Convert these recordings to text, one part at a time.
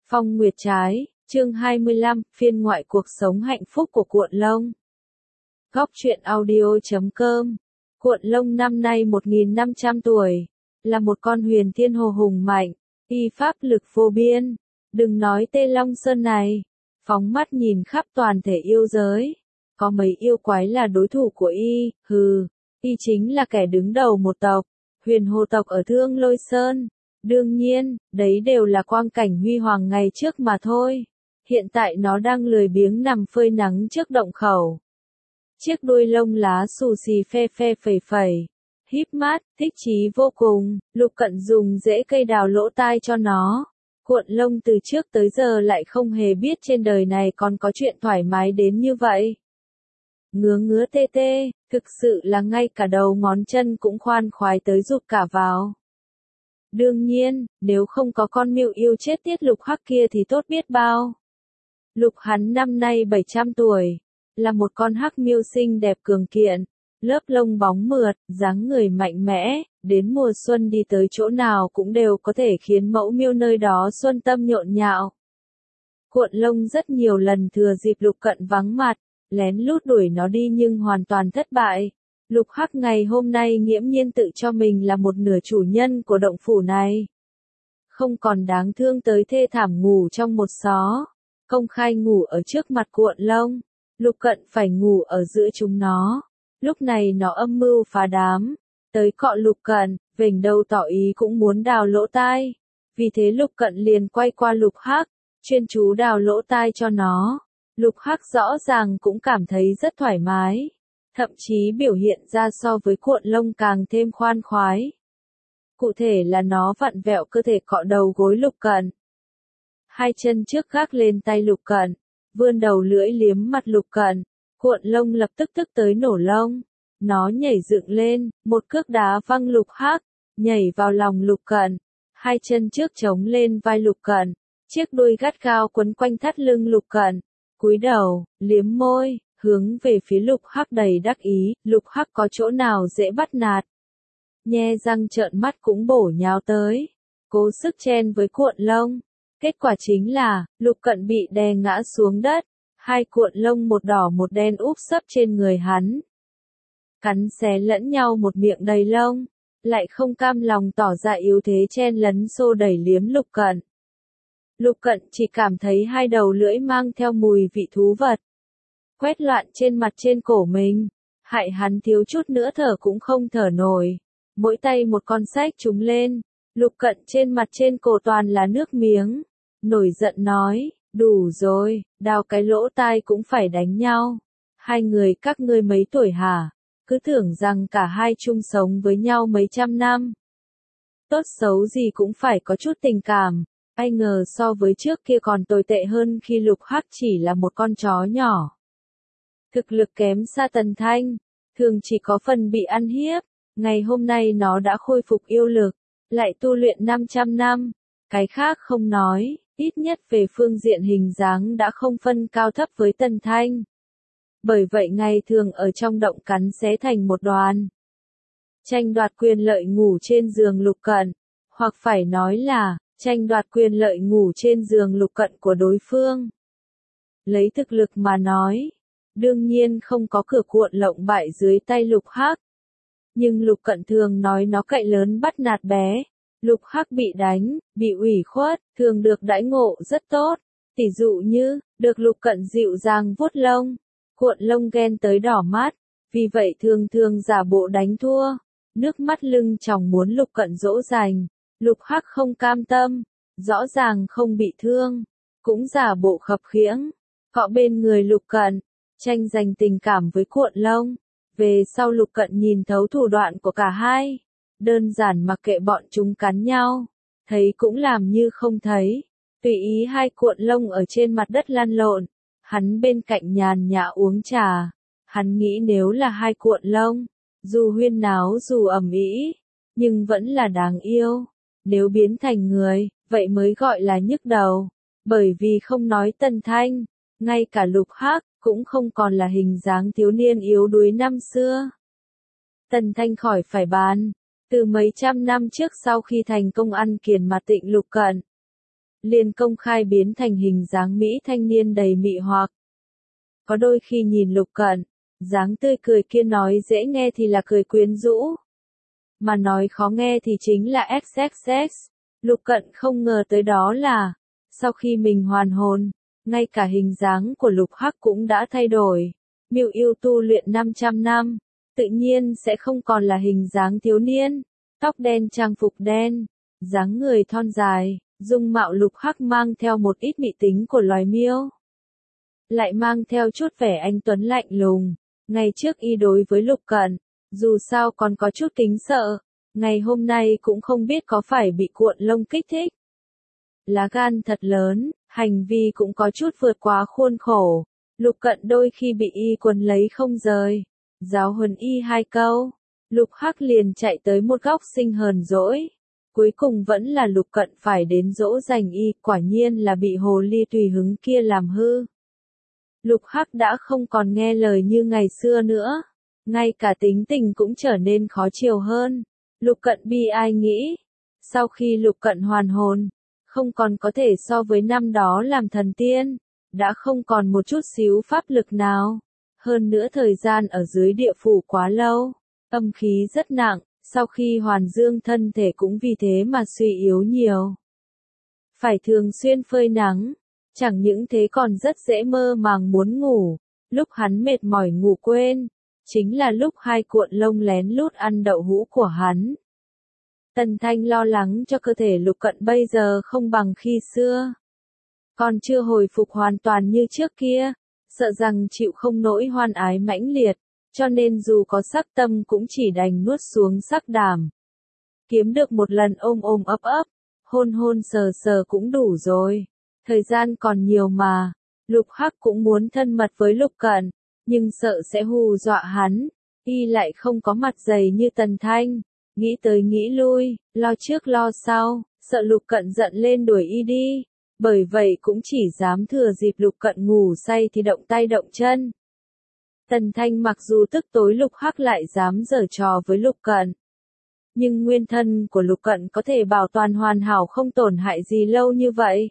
Phong Nguyệt Trái, chương 25, phiên ngoại cuộc sống hạnh phúc của Cuộn Lông. Góc truyện audio.com. Cuộn Lông năm nay 1500 tuổi, là một con huyền thiên hồ hùng mạnh, y pháp lực vô biên. Đừng nói Tê Long Sơn này, phóng mắt nhìn khắp toàn thể yêu giới, có mấy yêu quái là đối thủ của y, y chính là kẻ đứng đầu một tộc, Huyền Hồ tộc ở Thương Lôi Sơn. Đương nhiên, đấy đều là quang cảnh huy hoàng ngày trước mà thôi. Hiện tại nó đang lười biếng nằm phơi nắng trước động khẩu. Chiếc đuôi lông lá xù xì phe phe phẩy phẩy, híp mắt, thích chí vô cùng. Lục Cận dùng rễ cây đào lỗ tai cho nó. Cuộn Lông từ trước tới giờ lại không hề biết trên đời này còn có chuyện thoải mái đến như vậy. Ngứa ngứa tê tê, thực sự là ngay cả đầu ngón chân cũng khoan khoái tới rụt cả vào. Đương nhiên, nếu không có con Miêu yêu chết tiết Lục Hắc kia thì tốt biết bao. Lục hắn năm nay 700 tuổi, là một con hắc miêu xinh đẹp cường kiện, lớp lông bóng mượt, dáng người mạnh mẽ, đến mùa xuân đi tới chỗ nào cũng đều có thể khiến mẫu miêu nơi đó xuân tâm nhộn nhạo. Cuộn Lông rất nhiều lần thừa dịp Lục Cận vắng mặt, lén lút đuổi nó đi nhưng hoàn toàn thất bại. Lục Hắc ngày hôm nay nghiễm nhiên tự cho mình là một nửa chủ nhân của động phủ này. Không còn đáng thương tới thê thảm ngủ trong một xó, công khai ngủ ở trước mặt Cuộn Lông. Lục Cận phải ngủ ở giữa chúng nó. Lúc này nó âm mưu phá đám, tới cọ Lục Cận, vểnh đầu tỏ ý cũng muốn đào lỗ tai. Vì thế Lục Cận liền quay qua Lục Hắc, chuyên chú đào lỗ tai cho nó. Lục Hắc rõ ràng cũng cảm thấy rất thoải mái, thậm chí biểu hiện ra so với Cuộn Lông càng thêm khoan khoái. Cụ thể là nó vặn vẹo cơ thể cọ đầu gối Lục Cận. Hai chân trước gác lên tay Lục Cận, vươn đầu lưỡi liếm mặt Lục Cận. Cuộn Lông lập tức tức tới nổ lông. Nó nhảy dựng lên, một cước đá văng Lục Hắc, nhảy vào lòng Lục Cận. Hai chân trước chống lên vai Lục Cận, chiếc đuôi gắt gao quấn quanh thắt lưng Lục Cận. Cúi đầu, liếm môi, hướng về phía Lục Hắc đầy đắc ý. Lục Hắc có chỗ nào dễ bắt nạt, nhe răng trợn mắt cũng bổ nhào tới, cố sức chen với Cuộn Lông. Kết quả chính là, Lục Cận bị đè ngã xuống đất, hai cuộn lông một đỏ một đen úp sấp trên người hắn. Cắn xé lẫn nhau một miệng đầy lông, lại không cam lòng tỏ ra yếu thế chen lấn xô đẩy liếm Lục Cận. Lục Cận chỉ cảm thấy hai đầu lưỡi mang theo mùi vị thú vật quét loạn trên mặt trên cổ mình, hại hắn thiếu chút nữa thở cũng không thở nổi. Mỗi tay một con sách trúng lên, Lục Cận trên mặt trên cổ toàn là nước miếng, nổi giận nói, đủ rồi, đào cái lỗ tai cũng phải đánh nhau. Hai người các ngươi mấy tuổi hả? Cứ tưởng rằng cả hai chung sống với nhau mấy trăm năm. Tốt xấu gì cũng phải có chút tình cảm, ai ngờ so với trước kia còn tồi tệ hơn khi Lục Hắc chỉ là một con chó nhỏ. Thực lực kém xa Tần Thanh, thường chỉ có phần bị ăn hiếp. Ngày hôm nay nó đã khôi phục yêu lực, lại tu luyện 500 năm. Cái khác không nói, ít nhất về phương diện hình dáng đã không phân cao thấp với Tần Thanh. Bởi vậy ngày thường ở trong động cắn xé thành một đoàn. Tranh đoạt quyền lợi ngủ trên giường Lục Cận, hoặc phải nói là, tranh đoạt quyền lợi ngủ trên giường Lục Cận của đối phương. Lấy thực lực mà nói, đương nhiên không có cửa Cuộn Lông bại dưới tay Lục Hắc. Nhưng Lục Cận thường nói nó cậy lớn bắt nạt bé. Lục Hắc bị đánh, bị ủy khuất, thường được đãi ngộ rất tốt. Tỷ dụ như, được Lục Cận dịu dàng vuốt lông, Cuộn Lông ghen tới đỏ mắt, vì vậy thường thường giả bộ đánh thua, nước mắt lưng tròng muốn Lục Cận dỗ dành. Lục Hắc không cam tâm, rõ ràng không bị thương, cũng giả bộ khập khiễng, cọ bên người Lục Cận, tranh giành tình cảm với Cuộn Lông. Về sau Lục Cận nhìn thấu thủ đoạn của cả hai, đơn giản mặc kệ bọn chúng cắn nhau, thấy cũng làm như không thấy, tùy ý hai cuộn lông ở trên mặt đất lăn lộn, hắn bên cạnh nhàn nhã uống trà. Hắn nghĩ nếu là hai cuộn lông, dù huyên náo dù ầm ĩ, nhưng vẫn là đáng yêu. Nếu biến thành người, vậy mới gọi là nhức đầu, bởi vì không nói Tần Thanh, ngay cả Lục Hắc cũng không còn là hình dáng thiếu niên yếu đuối năm xưa. Tần Thanh khỏi phải bàn, từ mấy trăm năm trước sau khi thành công ăn kiền mà Tịnh Lục Cận, liền công khai biến thành hình dáng Mỹ thanh niên đầy mị hoặc. Có đôi khi nhìn Lục Cận, dáng tươi cười kia nói dễ nghe thì là cười quyến rũ, mà nói khó nghe thì chính là XXX. Lục Cận không ngờ tới đó là, sau khi mình hoàn hồn, ngay cả hình dáng của Lục Hắc cũng đã thay đổi. Miêu yêu tu luyện 500 năm, tự nhiên sẽ không còn là hình dáng thiếu niên, tóc đen trang phục đen, dáng người thon dài, dung mạo Lục Hắc mang theo một ít mị tính của loài miêu, lại mang theo chút vẻ anh tuấn lạnh lùng. Ngày trước y đối với Lục Cận, dù sao còn có chút kính sợ, ngày hôm nay cũng không biết có phải bị cuộn lông kích thích. Lá gan thật lớn, hành vi cũng có chút vượt quá khuôn khổ. Lục Cận đôi khi bị y quấn lấy không rời, giáo huấn y 2 câu, Lục Hắc liền chạy tới một góc sinh hờn dỗi. Cuối cùng vẫn là Lục Cận phải đến dỗ dành y, quả nhiên là bị hồ ly tùy hứng kia làm hư. Lục Hắc đã không còn nghe lời như ngày xưa nữa, ngay cả tính tình cũng trở nên khó chiều hơn. Lục Cận bi ai nghĩ, sau khi Lục Cận hoàn hồn, không còn có thể so với năm đó làm thần tiên, đã không còn một chút xíu pháp lực nào. Hơn nữa thời gian ở dưới địa phủ quá lâu, âm khí rất nặng, sau khi hoàn dương thân thể cũng vì thế mà suy yếu nhiều. Phải thường xuyên phơi nắng, chẳng những thế còn rất dễ mơ màng muốn ngủ. Lúc hắn mệt mỏi ngủ quên, chính là lúc 2 cuộn lông lén lút ăn đậu hũ của hắn. Tần Thanh lo lắng cho cơ thể Lục Cận bây giờ không bằng khi xưa, còn chưa hồi phục hoàn toàn như trước kia, sợ rằng chịu không nổi hoan ái mãnh liệt, cho nên dù có sắc tâm cũng chỉ đành nuốt xuống sắc đảm. Kiếm được một lần ôm ôm ấp ấp, hôn hôn sờ sờ cũng đủ rồi. Thời gian còn nhiều mà, Lục Hắc cũng muốn thân mật với Lục Cận, nhưng sợ sẽ hù dọa hắn, y lại không có mặt dày như Tần Thanh, nghĩ tới nghĩ lui, lo trước lo sau, sợ Lục Cận giận lên đuổi y đi, bởi vậy cũng chỉ dám thừa dịp Lục Cận ngủ say thì động tay động chân. Tần Thanh mặc dù tức tối Lục Hắc lại dám giở trò với Lục Cận, nhưng nguyên thân của Lục Cận có thể bảo toàn hoàn hảo không tổn hại gì lâu như vậy,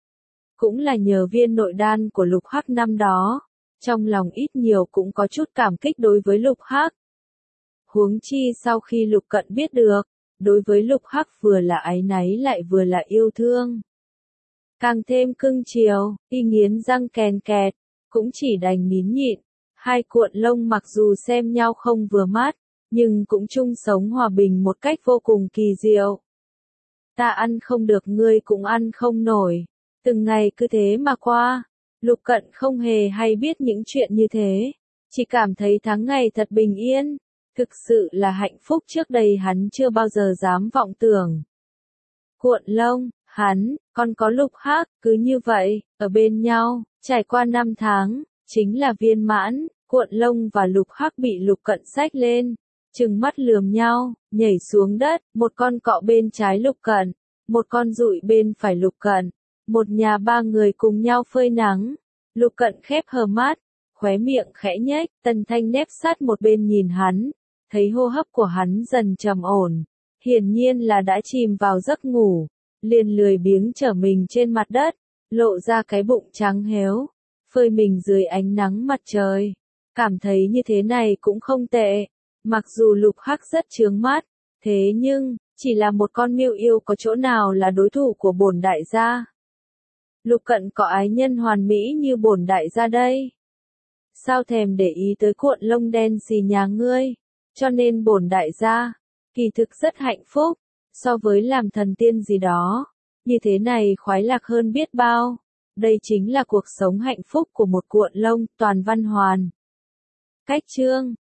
cũng là nhờ viên nội đan của Lục Hắc năm đó, trong lòng ít nhiều cũng có chút cảm kích đối với Lục Hắc. Huống chi sau khi Lục Cận biết được, đối với Lục Hắc vừa là áy náy lại vừa là yêu thương, càng thêm cưng chiều, y nghiến răng kèn kẹt, cũng chỉ đành nín nhịn. 2 cuộn lông mặc dù xem nhau không vừa mắt, nhưng cũng chung sống hòa bình một cách vô cùng kỳ diệu. Ta ăn không được ngươi cũng ăn không nổi. Từng ngày cứ thế mà qua, Lục Cận không hề hay biết những chuyện như thế, chỉ cảm thấy tháng ngày thật bình yên, thực sự là hạnh phúc trước đây hắn chưa bao giờ dám vọng tưởng. Cuộn lông, hắn, còn có Lục Hắc, cứ như vậy, ở bên nhau, trải qua 5 tháng, chính là viên mãn. Cuộn lông và Lục Hắc bị Lục Cận xách lên, trừng mắt lườm nhau, nhảy xuống đất, một con cọ bên trái Lục Cận, một con dụi bên phải Lục Cận. Một nhà 3 người cùng nhau phơi nắng. Lục Cận khép hờ mắt, khóe miệng khẽ nhếch, Tần Thanh nép sát một bên nhìn hắn, thấy hô hấp của hắn dần trầm ổn, hiển nhiên là đã chìm vào giấc ngủ, liền lười biếng trở mình trên mặt đất, lộ ra cái bụng trắng héo, phơi mình dưới ánh nắng mặt trời. Cảm thấy như thế này cũng không tệ, mặc dù Lục Hắc rất chướng mắt, thế nhưng, chỉ là một con miêu yêu có chỗ nào là đối thủ của bổn đại gia. Lục Cận có ái nhân hoàn mỹ như bổn đại gia đây. Sao thèm để ý tới cuộn lông đen xì nhà ngươi, cho nên bổn đại gia, kỳ thực rất hạnh phúc, so với làm thần tiên gì đó, như thế này khoái lạc hơn biết bao. Đây chính là cuộc sống hạnh phúc của một cuộn lông, toàn văn hoàn. Cách chương